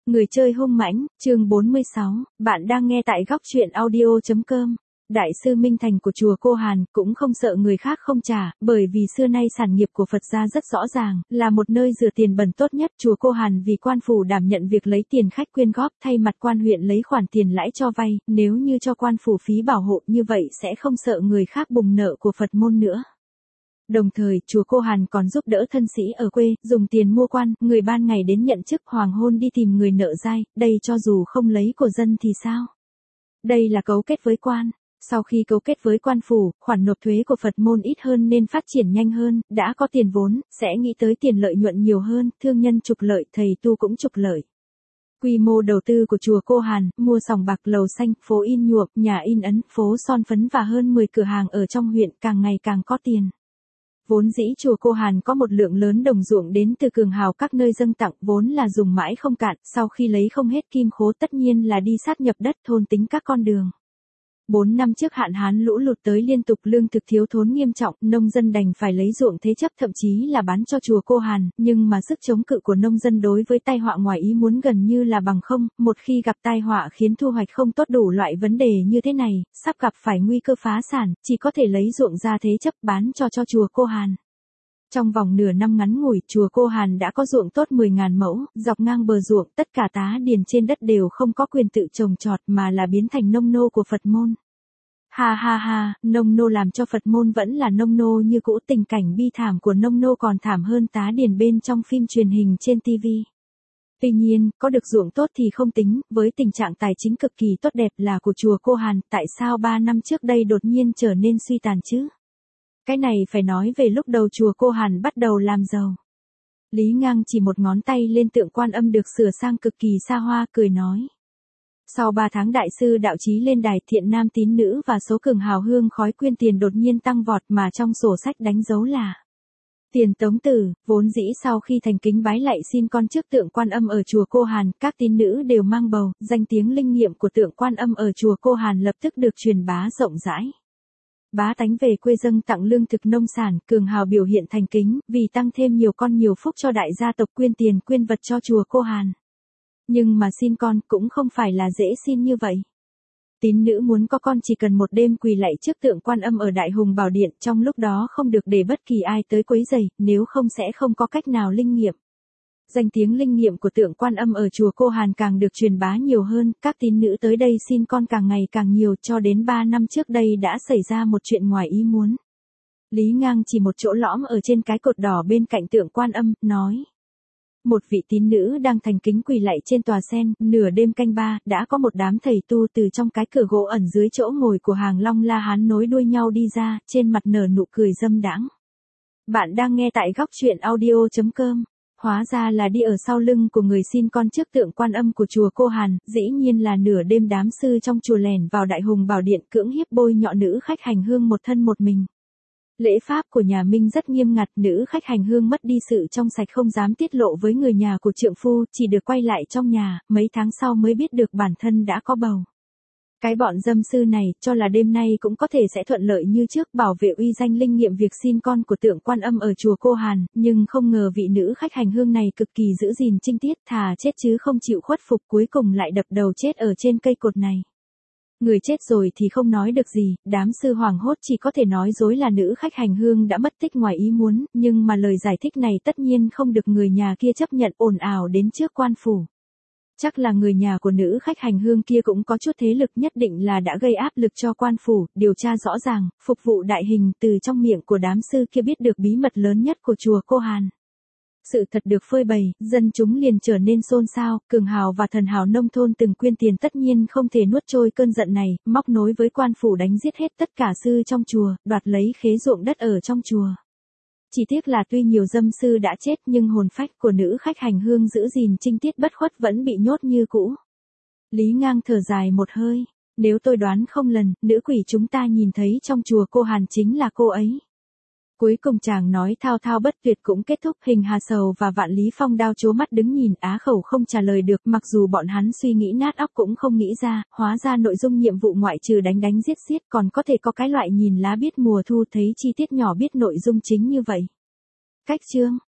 Người chơi hung mãnh, chương 46, bạn đang nghe tại góc truyện audio.com. Đại sư Minh Thành của chùa Cô Hàn cũng không sợ người khác không trả, bởi vì xưa nay sản nghiệp của Phật gia rất rõ ràng, là một nơi rửa tiền bẩn tốt nhất. Chùa Cô Hàn vì quan phủ đảm nhận việc lấy tiền khách quyên góp, thay mặt quan huyện lấy khoản tiền lãi cho vay, nếu như cho quan phủ phí bảo hộ như vậy sẽ không sợ người khác bùng nợ của Phật môn nữa. Đồng thời, chùa Cô Hàn còn giúp đỡ thân sĩ ở quê, dùng tiền mua quan, người ban ngày đến nhận chức, hoàng hôn đi tìm người nợ dai, đây cho dù không lấy của dân thì sao? Đây là cấu kết với quan. Sau khi cấu kết với quan phủ, khoản nộp thuế của Phật môn ít hơn nên phát triển nhanh hơn, đã có tiền vốn, sẽ nghĩ tới tiền lợi nhuận nhiều hơn, thương nhân trục lợi, thầy tu cũng trục lợi. Quy mô đầu tư của chùa Cô Hàn, mua sòng bạc, lầu xanh, phố in nhuộm, nhà in ấn, phố son phấn và hơn 10 cửa hàng ở trong huyện càng ngày càng có tiền. Vốn dĩ chùa Cô Hàn có một lượng lớn đồng ruộng đến từ cường hào các nơi dâng tặng, vốn là dùng mãi không cạn, sau khi lấy không hết kim khố tất nhiên là đi sát nhập đất, thôn tính các con đường. 4 năm trước hạn hán lũ lụt tới liên tục, lương thực thiếu thốn nghiêm trọng, nông dân đành phải lấy ruộng thế chấp, thậm chí là bán cho chùa Cô Hàn, nhưng mà sức chống cự của nông dân đối với tai họa ngoài ý muốn gần như là bằng không, một khi gặp tai họa khiến thu hoạch không tốt, đủ loại vấn đề như thế này, sắp gặp phải nguy cơ phá sản, chỉ có thể lấy ruộng ra thế chấp bán cho chùa Cô Hàn. Trong vòng nửa năm ngắn ngủi, chùa Cô Hàn đã có ruộng tốt 10.000 mẫu, dọc ngang bờ ruộng, tất cả tá điền trên đất đều không có quyền tự trồng trọt mà là biến thành nông nô của Phật môn. Ha ha ha, nông nô làm cho Phật môn vẫn là nông nô như cũ, tình cảnh bi thảm của nông nô còn thảm hơn tá điền bên trong phim truyền hình trên TV. Tuy nhiên, có được ruộng tốt thì không tính, với tình trạng tài chính cực kỳ tốt đẹp là của chùa Cô Hàn, tại sao 3 năm trước đây đột nhiên trở nên suy tàn chứ? Cái này phải nói về lúc đầu chùa Cô Hàn bắt đầu làm giàu. Lý Ngang chỉ một ngón tay lên tượng Quan Âm được sửa sang cực kỳ xa hoa, cười nói. Sau 3 tháng đại sư đạo chí lên đài, thiện nam tín nữ và số cường hào hương khói quyên tiền đột nhiên tăng vọt, mà trong sổ sách đánh dấu là tiền tống tử. Vốn dĩ sau khi thành kính bái lạy xin con trước tượng Quan Âm ở chùa Cô Hàn, các tín nữ đều mang bầu, danh tiếng linh nghiệm của tượng Quan Âm ở chùa Cô Hàn lập tức được truyền bá rộng rãi. Bá tánh về quê dâng tặng lương thực nông sản, cường hào biểu hiện thành kính, vì tăng thêm nhiều con nhiều phúc cho đại gia tộc, quyên tiền quyên vật cho chùa Cô Hàn. Nhưng mà xin con cũng không phải là dễ xin như vậy. Tín nữ muốn có con chỉ cần một đêm quỳ lạy trước tượng Quan Âm ở Đại Hùng Bảo Điện, trong lúc đó không được để bất kỳ ai tới quấy rầy, nếu không sẽ không có cách nào linh nghiệm. Danh tiếng linh nghiệm của tượng Quan Âm ở chùa Cô Hàn càng được truyền bá nhiều hơn, các tín nữ tới đây xin con càng ngày càng nhiều, cho đến 3 năm trước đây đã xảy ra một chuyện ngoài ý muốn. Lý Ngang chỉ một chỗ lõm ở trên cái cột đỏ bên cạnh tượng Quan Âm, nói. Một vị tín nữ đang thành kính quỳ lạy trên tòa sen, nửa đêm canh 3, đã có một đám thầy tu từ trong cái cửa gỗ ẩn dưới chỗ ngồi của hàng Long La Hán nối đuôi nhau đi ra, trên mặt nở nụ cười dâm đãng. Bạn đang nghe tại góc truyện audio.com. Hóa ra là đi ở sau lưng của người xin con trước tượng Quan Âm của chùa Cô Hàn, dĩ nhiên là nửa đêm đám sư trong chùa lẻn vào Đại Hùng Bảo Điện cưỡng hiếp bôi nhọ nữ khách hành hương một thân một mình. Lễ pháp của nhà Minh rất nghiêm ngặt, nữ khách hành hương mất đi sự trong sạch không dám tiết lộ với người nhà của trượng phu, chỉ được quay lại trong nhà, mấy tháng sau mới biết được bản thân đã có bầu. Cái bọn dâm sư này cho là đêm nay cũng có thể sẽ thuận lợi như trước, bảo vệ uy danh linh nghiệm việc xin con của tượng Quan Âm ở chùa Cô Hàn, nhưng không ngờ vị nữ khách hành hương này cực kỳ giữ gìn trinh tiết, thà chết chứ không chịu khuất phục, cuối cùng lại đập đầu chết ở trên cây cột này. Người chết rồi thì không nói được gì, đám sư hoảng hốt chỉ có thể nói dối là nữ khách hành hương đã mất tích ngoài ý muốn, nhưng mà lời giải thích này tất nhiên không được người nhà kia chấp nhận, ồn ào đến trước quan phủ. Chắc là người nhà của nữ khách hành hương kia cũng có chút thế lực, nhất định là đã gây áp lực cho quan phủ, điều tra rõ ràng, phục vụ đại hình. Từ trong miệng của đám sư kia biết được bí mật lớn nhất của chùa Cô Hàn. Sự thật được phơi bày, dân chúng liền trở nên xôn xao, cường hào và thần hào nông thôn từng quyên tiền tất nhiên không thể nuốt trôi cơn giận này, móc nối với quan phủ đánh giết hết tất cả sư trong chùa, đoạt lấy khế ruộng đất ở trong chùa. Chỉ tiếc là tuy nhiều dâm sư đã chết nhưng hồn phách của nữ khách hành hương giữ gìn trinh tiết bất khuất vẫn bị nhốt như cũ. Lý Ngang thở dài một hơi, nếu tôi đoán không lầm, nữ quỷ chúng ta nhìn thấy trong chùa Cô Hàn chính là cô ấy. Cuối cùng chàng nói thao thao bất tuyệt cũng kết thúc, Hình Hà Sầu và Vạn Lý Phong đao trố mắt đứng nhìn, á khẩu không trả lời được, mặc dù bọn hắn suy nghĩ nát óc cũng không nghĩ ra, hóa ra nội dung nhiệm vụ ngoại trừ đánh giết giết còn có thể có cái loại nhìn lá biết mùa thu, thấy chi tiết nhỏ biết nội dung chính như vậy. Cách chương